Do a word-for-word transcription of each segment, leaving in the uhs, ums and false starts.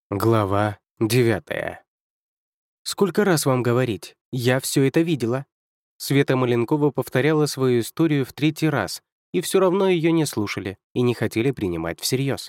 Глава девятая. «Сколько раз вам говорить? Я все это видела». Света Маленкова повторяла свою историю в третий раз, и все равно ее не слушали и не хотели принимать всерьез.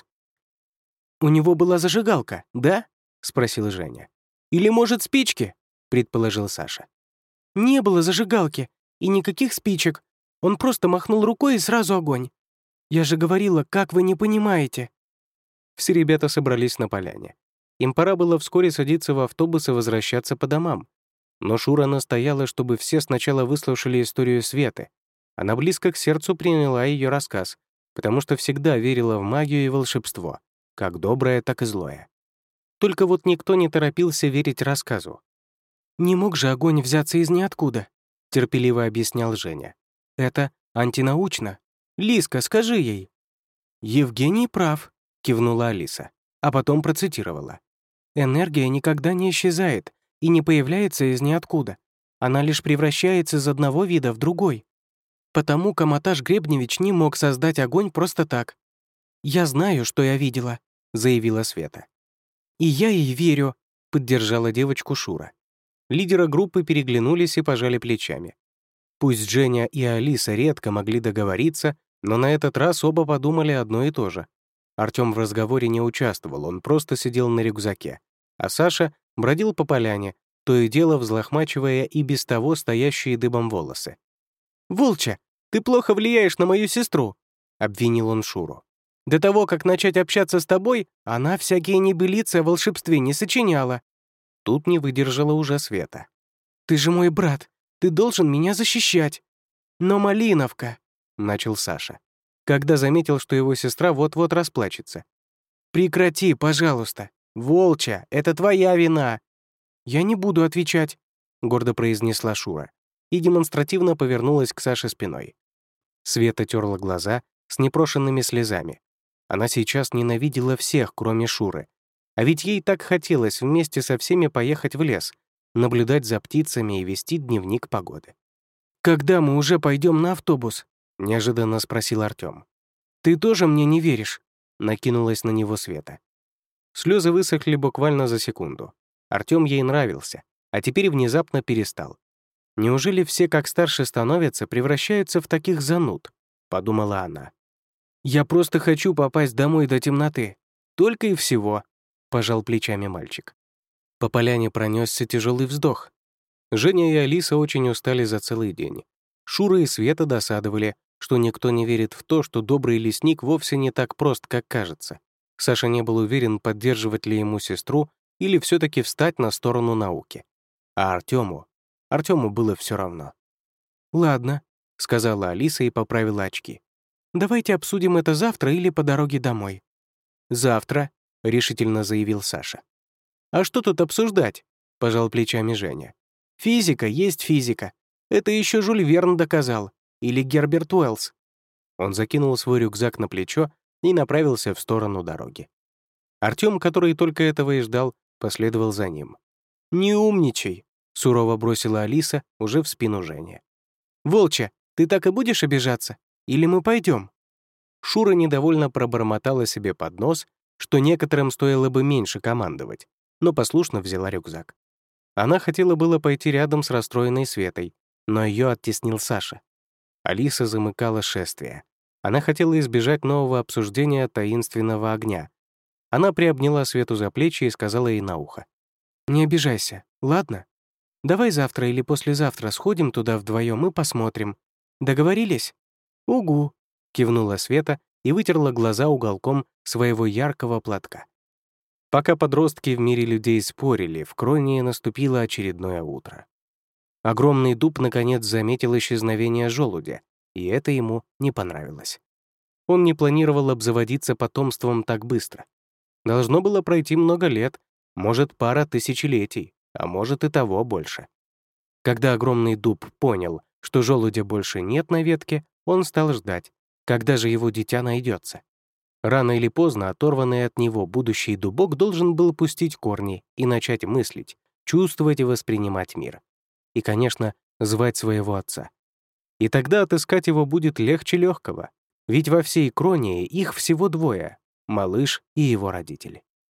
«У него была зажигалка, да?» — спросила Женя. «Или, может, спички?» — предположил Саша. «Не было зажигалки и никаких спичек. Он просто махнул рукой и сразу огонь. Я же говорила, как вы не понимаете». Все ребята собрались на поляне. Им пора было вскоре садиться в автобус и возвращаться по домам. Но Шура настояла, чтобы все сначала выслушали историю Светы. Она близко к сердцу приняла ее рассказ, потому что всегда верила в магию и волшебство, как доброе, так и злое. Только вот никто не торопился верить рассказу. «Не мог же огонь взяться из ниоткуда», — терпеливо объяснял Женя. «Это антинаучно. Лиска, скажи ей». «Евгений прав», — кивнула Алиса, а потом процитировала. «Энергия никогда не исчезает и не появляется из ниоткуда. Она лишь превращается из одного вида в другой. Потому Каматаш Гребневич не мог создать огонь просто так. «Я знаю, что я видела», — заявила Света. «И я ей верю», — поддержала девочку Шура. Лидеры группы переглянулись и пожали плечами. Пусть Женя и Алиса редко могли договориться, но на этот раз оба подумали одно и то же. Артём в разговоре не участвовал, он просто сидел на рюкзаке, а Саша бродил по поляне, то и дело взлохмачивая и без того стоящие дыбом волосы. «Волча, ты плохо влияешь на мою сестру», — обвинил он Шуру. «До того, как начать общаться с тобой, она всякие небылицы о волшебстве не сочиняла». Тут не выдержала уже Света. «Ты же мой брат, ты должен меня защищать». «Но Малиновка», — начал Саша, когда заметил, что его сестра вот-вот расплачется. «Прекрати, пожалуйста. Волча, это твоя вина». «Я не буду отвечать», — гордо произнесла Шура и демонстративно повернулась к Саше спиной. Света терла глаза с непрошенными слезами. Она сейчас ненавидела всех, кроме Шуры. А ведь ей так хотелось вместе со всеми поехать в лес, наблюдать за птицами и вести дневник погоды. «Когда мы уже пойдем на автобус?» — неожиданно спросил Артём. «Ты тоже мне не веришь?» — накинулась на него Света. Слезы высохли буквально за секунду. Артём ей нравился, а теперь внезапно перестал. «Неужели все, как старше становятся, превращаются в таких зануд?» — подумала она. «Я просто хочу попасть домой до темноты. Только и всего», — пожал плечами мальчик. По поляне пронесся тяжелый вздох. Женя и Алиса очень устали за целый день. Шура и Света досадовали, что никто не верит в то, что добрый лесник вовсе не так прост, как кажется. Саша не был уверен, поддерживать ли ему сестру или все-таки встать на сторону науки. А Артему? Артему было все равно. «Ладно», — сказала Алиса и поправила очки. «Давайте обсудим это завтра или по дороге домой». «Завтра», — решительно заявил Саша. «А что тут обсуждать?» — пожал плечами Женя. «Физика есть физика. Это еще Жюль Верн доказал. Или Герберт Уэллс». Он закинул свой рюкзак на плечо и направился в сторону дороги. Артём, который только этого и ждал, последовал за ним. «Не умничай», — сурово бросила Алиса уже в спину Жене. «Волча, ты так и будешь обижаться? Или мы пойдем?» Шура недовольно пробормотала себе под нос, что некоторым стоило бы меньше командовать, но послушно взяла рюкзак. Она хотела было пойти рядом с расстроенной Светой, но ее оттеснил Саша. Алиса замыкала шествие. Она хотела избежать нового обсуждения таинственного огня. Она приобняла Свету за плечи и сказала ей на ухо. «Не обижайся, ладно? Давай завтра или послезавтра сходим туда вдвоем и посмотрим. Договорились?» «Угу», — кивнула Света и вытерла глаза уголком своего яркого платка. Пока подростки в мире людей спорили, в Кронии наступило очередное утро. Огромный дуб наконец заметил исчезновение желудя, и это ему не понравилось. Он не планировал обзаводиться потомством так быстро. Должно было пройти много лет, может, пара тысячелетий, а может и того больше. Когда огромный дуб понял, что желудя больше нет на ветке, он стал ждать, когда же его дитя найдется. Рано или поздно оторванный от него будущий дубок должен был пустить корни и начать мыслить, чувствовать и воспринимать мир. И, конечно, звать своего отца. И тогда отыскать его будет легче легкого, ведь во всей Кронии их всего двое — малыш и его родители.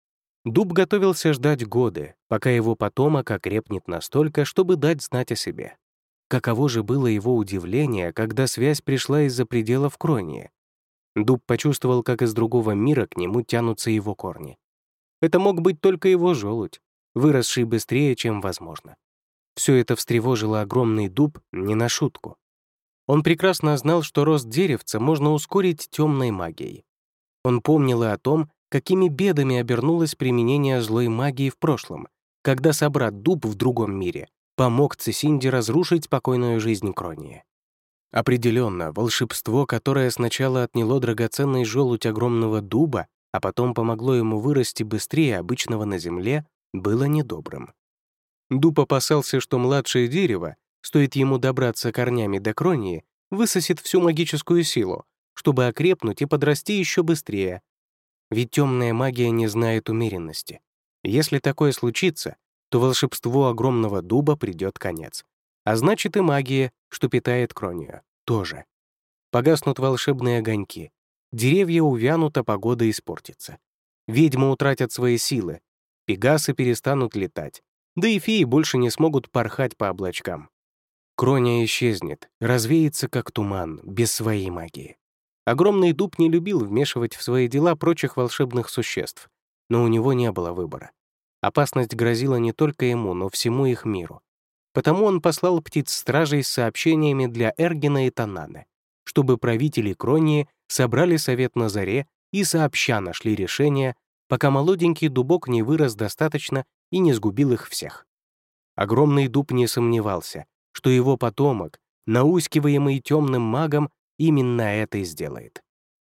Дуб готовился ждать годы, пока его потомок окрепнет настолько, чтобы дать знать о себе. Каково же было его удивление, когда связь пришла из-за пределов Кронии. Дуб почувствовал, как из другого мира к нему тянутся его корни. Это мог быть только его желудь, выросший быстрее, чем возможно. Все это встревожило огромный дуб не на шутку. Он прекрасно знал, что рост деревца можно ускорить темной магией. Он помнил и о том, какими бедами обернулось применение злой магии в прошлом, когда собрат Дуб в другом мире помог Цисинде разрушить спокойную жизнь Кронии. Определенно, волшебство, которое сначала отняло драгоценный желудь огромного дуба, а потом помогло ему вырасти быстрее обычного на земле, было недобрым. Дуб опасался, что младшее дерево, стоит ему добраться корнями до Кронии, высосет всю магическую силу, чтобы окрепнуть и подрасти еще быстрее. Ведь темная магия не знает умеренности. Если такое случится, то волшебству огромного дуба придет конец. А значит и магия, что питает Кронию, тоже. Погаснут волшебные огоньки. Деревья увянут, а погода испортится. Ведьмы утратят свои силы. Пегасы перестанут летать. Да и феи больше не смогут порхать по облачкам. Крония исчезнет, развеется как туман, без своей магии. Огромный дуб не любил вмешивать в свои дела прочих волшебных существ, но у него не было выбора. Опасность грозила не только ему, но всему их миру. Потому он послал птиц-стражей с сообщениями для Эргена и Тананы, чтобы правители Кронии собрали совет на заре и сообща нашли решение, пока молоденький дубок не вырос достаточно и не сгубил их всех. Огромный дуб не сомневался, что его потомок, наускиваемый темным магом, именно это и сделает.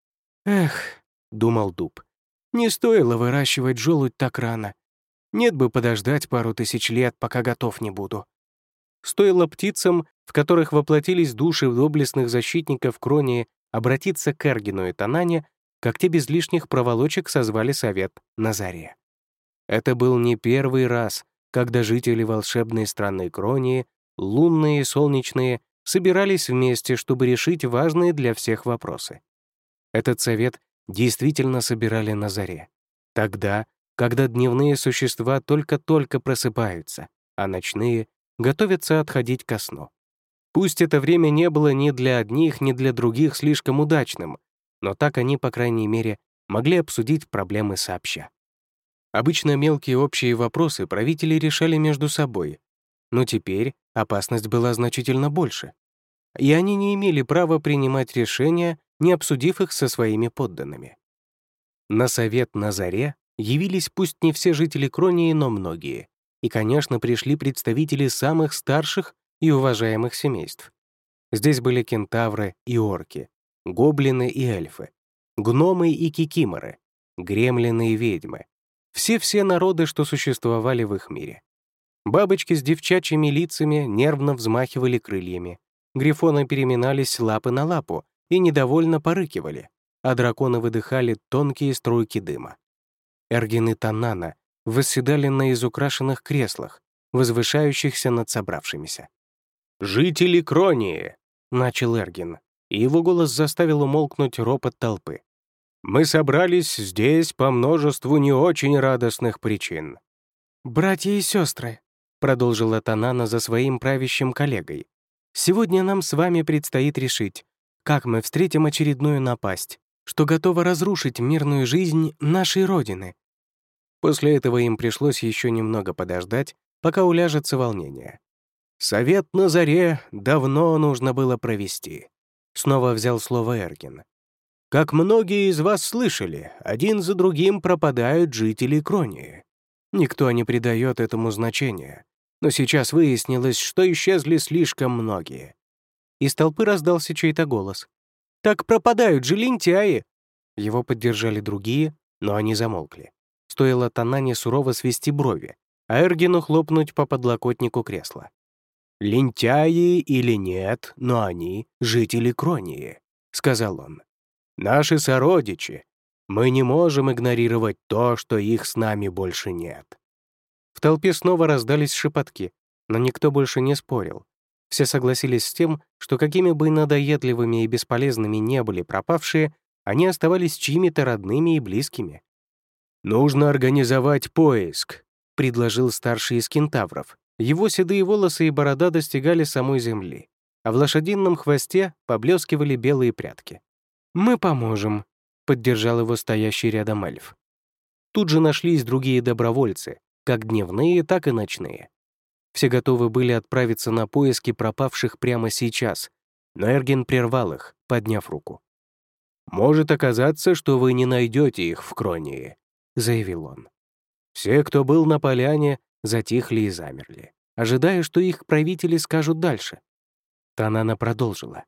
«Эх», — думал дуб, — «не стоило выращивать желудь так рано. Нет бы подождать пару тысяч лет, пока готов не буду». Стоило птицам, в которых воплотились души доблестных защитников Кронии, обратиться к Эргену и Танане, как те без лишних проволочек созвали совет на заре. Это был не первый раз, когда жители волшебной страны Кронии, лунные и солнечные, собирались вместе, чтобы решить важные для всех вопросы. Этот совет действительно собирали на заре. Тогда, когда дневные существа только-только просыпаются, а ночные готовятся отходить ко сну. Пусть это время не было ни для одних, ни для других слишком удачным, но так они, по крайней мере, могли обсудить проблемы сообща. Обычно мелкие общие вопросы правители решали между собой, но теперь опасность была значительно больше, и они не имели права принимать решения, не обсудив их со своими подданными. На совет на заре явились пусть не все жители Кронии, но многие, и, конечно, пришли представители самых старших и уважаемых семейств. Здесь были кентавры и орки, гоблины и эльфы, гномы и кикиморы, гремлины и ведьмы. Все-все народы, что существовали в их мире. Бабочки с девчачьими лицами нервно взмахивали крыльями, грифоны переминались с лапы на лапу и недовольно порыкивали, а драконы выдыхали тонкие струйки дыма. Эрген и Танана восседали на изукрашенных креслах, возвышающихся над собравшимися. «Жители Кронии!» — начал Эрген, и его голос заставил умолкнуть ропот толпы. «Мы собрались здесь по множеству не очень радостных причин». «Братья и сестры», — продолжила Танана за своим правящим коллегой, «сегодня нам с вами предстоит решить, как мы встретим очередную напасть, что готова разрушить мирную жизнь нашей Родины». После этого им пришлось еще немного подождать, пока уляжется волнение. «Совет на заре давно нужно было провести», — снова взял слово Эрген. «Как многие из вас слышали, один за другим пропадают жители Кронии. Никто не придает этому значения, но сейчас выяснилось, что исчезли слишком многие». Из толпы раздался чей-то голос. «Так пропадают же лентяи!» Его поддержали другие, но они замолкли. Стоило Танане сурово свести брови, а Эргену хлопнуть по подлокотнику кресла. «Лентяи или нет, но они — жители Кронии», — сказал он. «Наши сородичи. Мы не можем игнорировать то, что их с нами больше нет». В толпе снова раздались шепотки, но никто больше не спорил. Все согласились с тем, что какими бы надоедливыми и бесполезными не были пропавшие, они оставались чьими-то родными и близкими. «Нужно организовать поиск», — предложил старший из кентавров. Его седые волосы и борода достигали самой земли, а в лошадином хвосте поблескивали белые прядки. «Мы поможем», — поддержал его стоящий рядом эльф. Тут же нашлись другие добровольцы, как дневные, так и ночные. Все готовы были отправиться на поиски пропавших прямо сейчас, но Эрген прервал их, подняв руку. «Может оказаться, что вы не найдете их в Кронии», — заявил он. Все, кто был на поляне, затихли и замерли, ожидая, что их правители скажут дальше. Танана продолжила.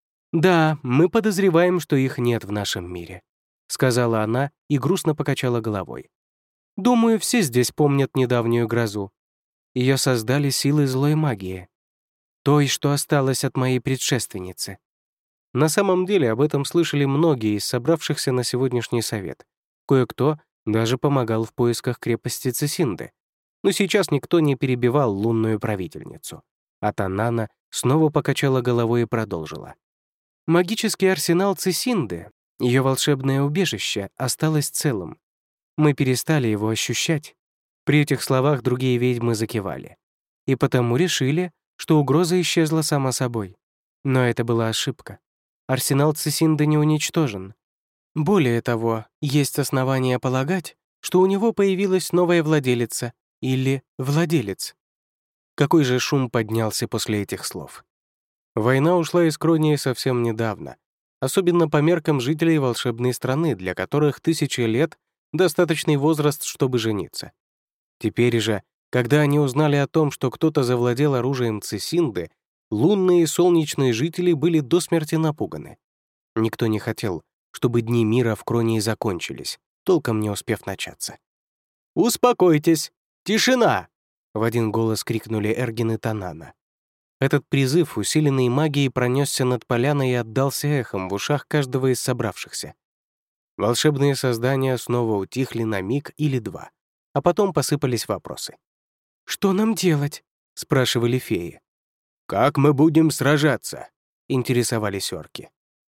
«Да, мы подозреваем, что их нет в нашем мире», — сказала она и грустно покачала головой. «Думаю, все здесь помнят недавнюю грозу. Ее создали силы злой магии, той, что осталось от моей предшественницы». На самом деле об этом слышали многие из собравшихся на сегодняшний совет. Кое-кто даже помогал в поисках крепости Цисинды. Но сейчас никто не перебивал лунную правительницу. А Танана снова покачала головой и продолжила. Магический арсенал Цисинды, ее волшебное убежище, осталось целым. Мы перестали его ощущать. При этих словах другие ведьмы закивали. И потому решили, что угроза исчезла сама собой. Но это была ошибка. Арсенал Цисинды не уничтожен. Более того, есть основания полагать, что у него появилась новая владелица или владелец. Какой же шум поднялся после этих слов? Война ушла из Кронии совсем недавно, особенно по меркам жителей волшебной страны, для которых тысячи лет — достаточный возраст, чтобы жениться. Теперь же, когда они узнали о том, что кто-то завладел оружием Цисинды, лунные и солнечные жители были до смерти напуганы. Никто не хотел, чтобы дни мира в Кронии закончились, толком не успев начаться. «Успокойтесь! Тишина!» — в один голос крикнули Эрген и Танана. Этот призыв, усиленный магией, пронесся над поляной и отдался эхом в ушах каждого из собравшихся. Волшебные создания снова утихли на миг или два, а потом посыпались вопросы. «Что нам делать?» — спрашивали феи. «Как мы будем сражаться?» — интересовались орки.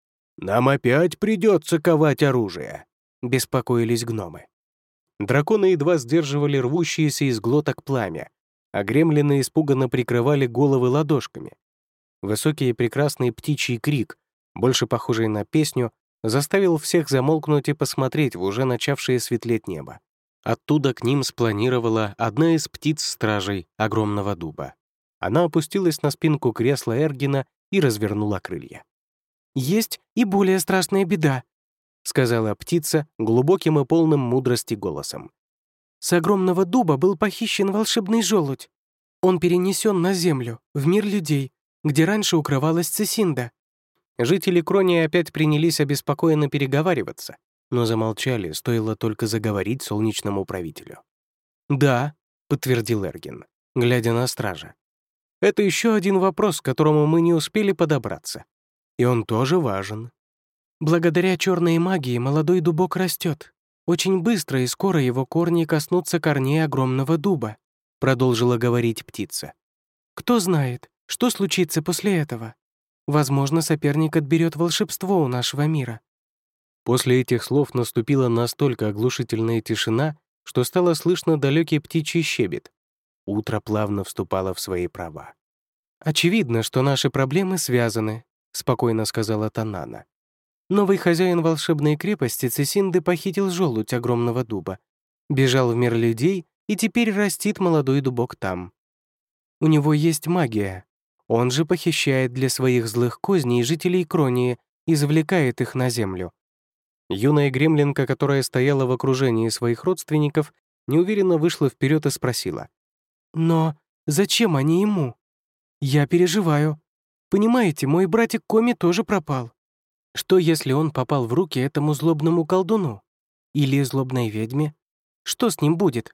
«Нам опять придется ковать оружие», — беспокоились гномы. Драконы едва сдерживали рвущиеся из глоток пламя, а гремлины испуганно прикрывали головы ладошками. Высокий и прекрасный птичий крик, больше похожий на песню, заставил всех замолкнуть и посмотреть в уже начавшее светлеть небо. Оттуда к ним спланировала одна из птиц-стражей огромного дуба. Она опустилась на спинку кресла Эргена и развернула крылья. «Есть и более страшная беда», — сказала птица глубоким и полным мудрости голосом. «С огромного дуба был похищен волшебный желудь. Он перенесен на землю, в мир людей, где раньше укрывалась Цисинда». Жители Кронии опять принялись обеспокоенно переговариваться, но замолчали, стоило только заговорить солнечному правителю. «Да», — подтвердил Эрген, глядя на стража. «Это еще один вопрос, к которому мы не успели подобраться. И он тоже важен. Благодаря черной магии молодой дубок растет. Очень быстро и скоро его корни коснутся корней огромного дуба», — продолжила говорить птица. «Кто знает, что случится после этого? Возможно, соперник отберет волшебство у нашего мира». После этих слов наступила настолько оглушительная тишина, что стало слышно далекий птичий щебет. Утро плавно вступало в свои права. «Очевидно, что наши проблемы связаны», — спокойно сказала Танана. «Новый хозяин волшебной крепости Цисинды похитил желудь огромного дуба, бежал в мир людей и теперь растит молодой дубок там. У него есть магия. Он же похищает для своих злых козней жителей Кронии и завлекает их на землю». Юная гремлинка, которая стояла в окружении своих родственников, неуверенно вышла вперед и спросила. «Но зачем они ему? Я переживаю. Понимаете, мой братик Коми тоже пропал. Что, если он попал в руки этому злобному колдуну? Или злобной ведьме? Что с ним будет?»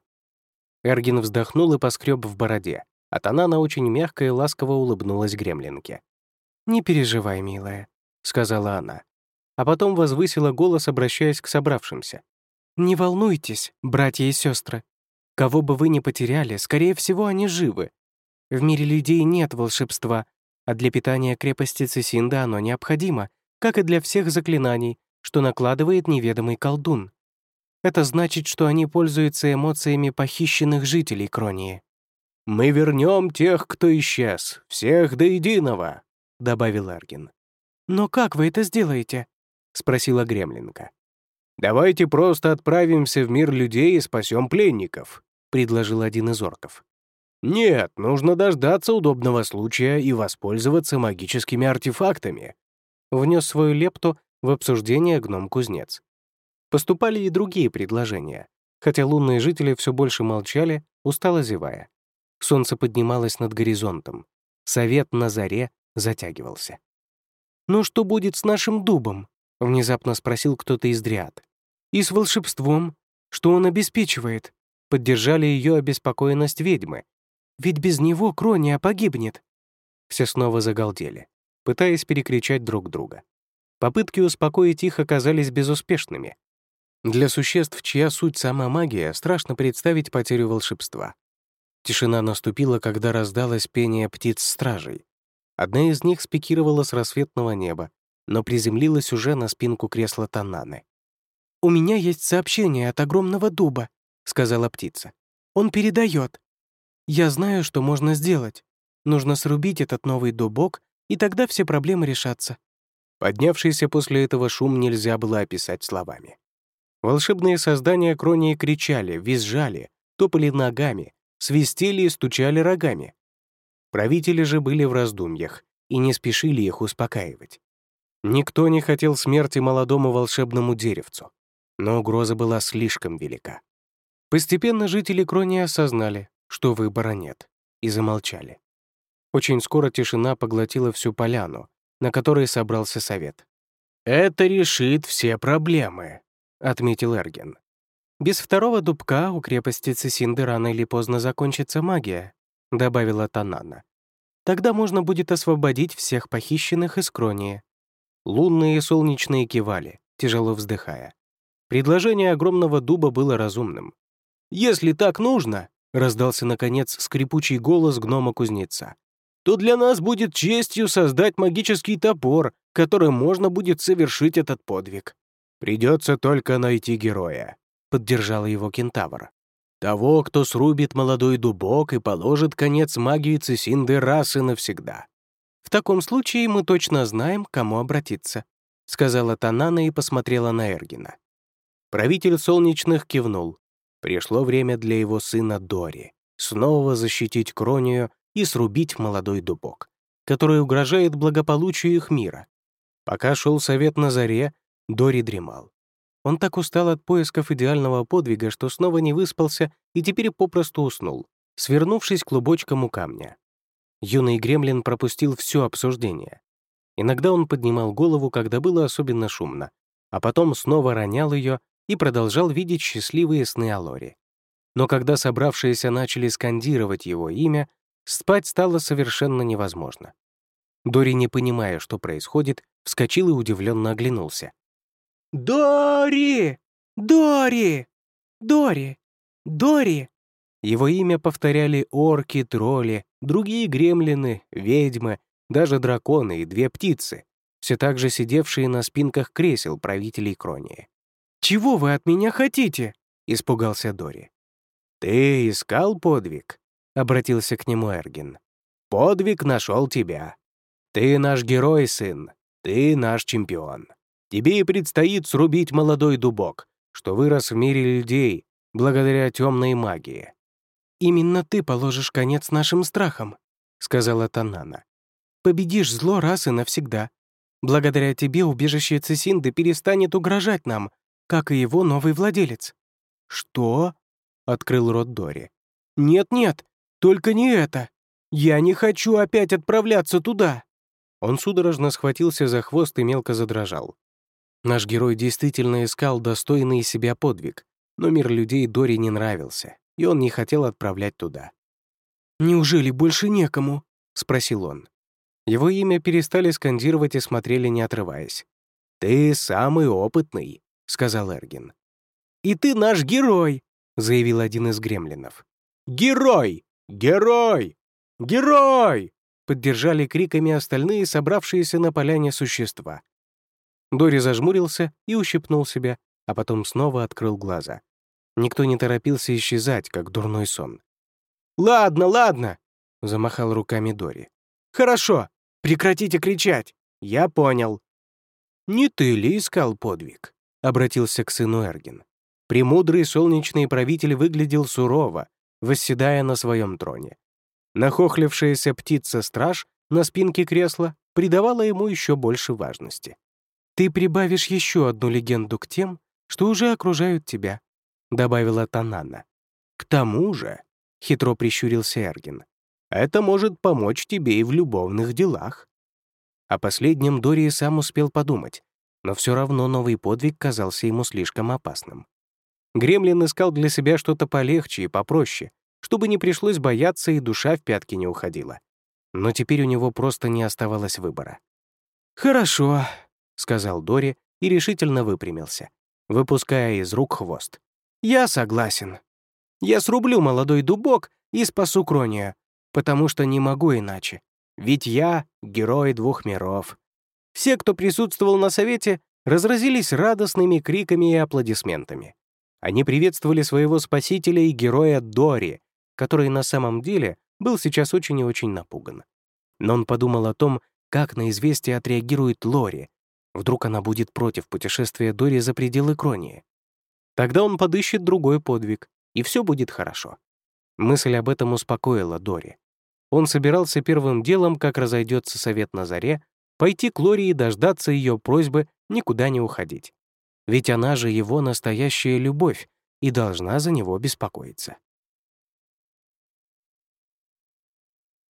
Эрген вздохнул и поскреб в бороде, а Танана очень мягко и ласково улыбнулась гремлинке. «Не переживай, милая», — сказала она, а потом возвысила голос, обращаясь к собравшимся. «Не волнуйтесь, братья и сестры. Кого бы вы ни потеряли, скорее всего, они живы. В мире людей нет волшебства, а для питания крепости Цисинда оно необходимо, как и для всех заклинаний, что накладывает неведомый колдун. Это значит, что они пользуются эмоциями похищенных жителей Кронии. «Мы вернем тех, кто исчез, всех до единого», — добавил Эргин. «Но как вы это сделаете?» — спросила Гремлинка. «Давайте просто отправимся в мир людей и спасем пленников», — предложил один из орков. «Нет, нужно дождаться удобного случая и воспользоваться магическими артефактами», — внес свою лепту в обсуждение гном-кузнец. Поступали и другие предложения, хотя лунные жители все больше молчали, устало зевая. Солнце поднималось над горизонтом. Совет на заре затягивался. «Ну что будет с нашим дубом?» — внезапно спросил кто-то из дриад. «И с волшебством? Что он обеспечивает?» Поддержали ее обеспокоенность ведьмы. «Ведь без него Крония погибнет». Все снова загалдели, пытаясь перекричать друг друга. Попытки успокоить их оказались безуспешными. Для существ, чья суть сама магия, страшно представить потерю волшебства. Тишина наступила, когда раздалось пение птиц-стражей. Одна из них спикировала с рассветного неба, но приземлилась уже на спинку кресла Тананы. «У меня есть сообщение от огромного дуба», — сказала птица. «Он передает. Я знаю, что можно сделать. Нужно срубить этот новый дубок, и тогда все проблемы решатся». Поднявшийся после этого шум нельзя было описать словами. Волшебные создания Кронии кричали, визжали, топали ногами, свистели и стучали рогами. Правители же были в раздумьях и не спешили их успокаивать. Никто не хотел смерти молодому волшебному деревцу, но угроза была слишком велика. Постепенно жители Кронии осознали, что выбора нет, и замолчали. Очень скоро тишина поглотила всю поляну, на которой собрался совет. «Это решит все проблемы», — отметил Эрген. «Без второго дубка у крепости Цисинды рано или поздно закончится магия», — добавила Танана. «Тогда можно будет освободить всех похищенных из Кронии». Лунные и солнечные кивали, тяжело вздыхая. Предложение огромного дуба было разумным. «Если так нужно», — раздался, наконец, скрипучий голос гнома-кузнеца, «то для нас будет честью создать магический топор, которым можно будет совершить этот подвиг. Придется только найти героя», — поддержал его кентавр. «Того, кто срубит молодой дубок и положит конец магии Цисинды раз и навсегда». «В таком случае мы точно знаем, к кому обратиться», — сказала Танана и посмотрела на Эргина. Правитель солнечных кивнул. Пришло время для его сына Дори снова защитить Кронию и срубить молодой дубок, который угрожает благополучию их мира. Пока шел совет на заре, Дори дремал. Он так устал от поисков идеального подвига, что снова не выспался и теперь попросту уснул, свернувшись клубочком у камня. Юный гремлин пропустил все обсуждение. Иногда он поднимал голову, когда было особенно шумно, а потом снова ронял ее и продолжал видеть счастливые сны о Лоре. Но когда собравшиеся начали скандировать его имя, спать стало совершенно невозможно. Дори, не понимая, что происходит, вскочил и удивленно оглянулся. «Дори! Дори! Дори! Дори!» Его имя повторяли орки, тролли, другие гремлины, ведьмы, даже драконы и две птицы, все так же сидевшие на спинках кресел правителей Кронии. «Чего вы от меня хотите?» — испугался Дори. «Ты искал подвиг?» — обратился к нему Эргин. «Подвиг нашел тебя. Ты наш герой, сын. Ты наш чемпион. Тебе и предстоит срубить молодой дубок, что вырос в мире людей благодаря темной магии». «Именно ты положишь конец нашим страхам», — сказала Танана. «Победишь зло раз и навсегда. Благодаря тебе убежище Цисинды перестанет угрожать нам, как и его новый владелец». «Что?» — открыл рот Дори. «Нет-нет, только не это. Я не хочу опять отправляться туда». Он судорожно схватился за хвост и мелко задрожал. Наш герой действительно искал достойный себя подвиг, но мир людей Дори не нравился, и он не хотел отправлять туда. «Неужели больше некому?» — спросил он. Его имя перестали скандировать и смотрели, не отрываясь. «Ты самый опытный», — сказал Эргин. «И ты наш герой», — заявил один из гремлинов. «Герой! Герой! Герой!» — поддержали криками остальные собравшиеся на поляне существа. Дори зажмурился и ущипнул себя, а потом снова открыл глаза. Никто не торопился исчезать, как дурной сон. «Ладно, ладно!» — замахал руками Дори. «Хорошо, прекратите кричать! Я понял!» «Не ты ли искал подвиг?» — обратился к сыну Эргин. Премудрый солнечный правитель выглядел сурово, восседая на своем троне. Нахохлившаяся птица-страж на спинке кресла придавала ему еще больше важности. «Ты прибавишь еще одну легенду к тем, что уже окружают тебя», — добавила Танана. «К тому же», — хитро прищурился Эргин, «это может помочь тебе и в любовных делах». О последнем Дори сам успел подумать, но все равно новый подвиг казался ему слишком опасным. Гремлин искал для себя что-то полегче и попроще, чтобы не пришлось бояться и душа в пятки не уходила. Но теперь у него просто не оставалось выбора. «Хорошо», — сказал Дори и решительно выпрямился, выпуская из рук хвост. «Я согласен. Я срублю молодой дубок и спасу Кронию, потому что не могу иначе. Ведь я — герой двух миров». Все, кто присутствовал на совете, разразились радостными криками и аплодисментами. Они приветствовали своего спасителя и героя Дори, который на самом деле был сейчас очень и очень напуган. Но он подумал о том, как на известие отреагирует Лори. Вдруг она будет против путешествия Дори за пределы Кронии. Тогда он подыщет другой подвиг, и все будет хорошо. Мысль об этом успокоила Дори. Он собирался первым делом, как разойдется совет на заре, пойти к Лори и дождаться ее просьбы никуда не уходить. Ведь она же его настоящая любовь и должна за него беспокоиться.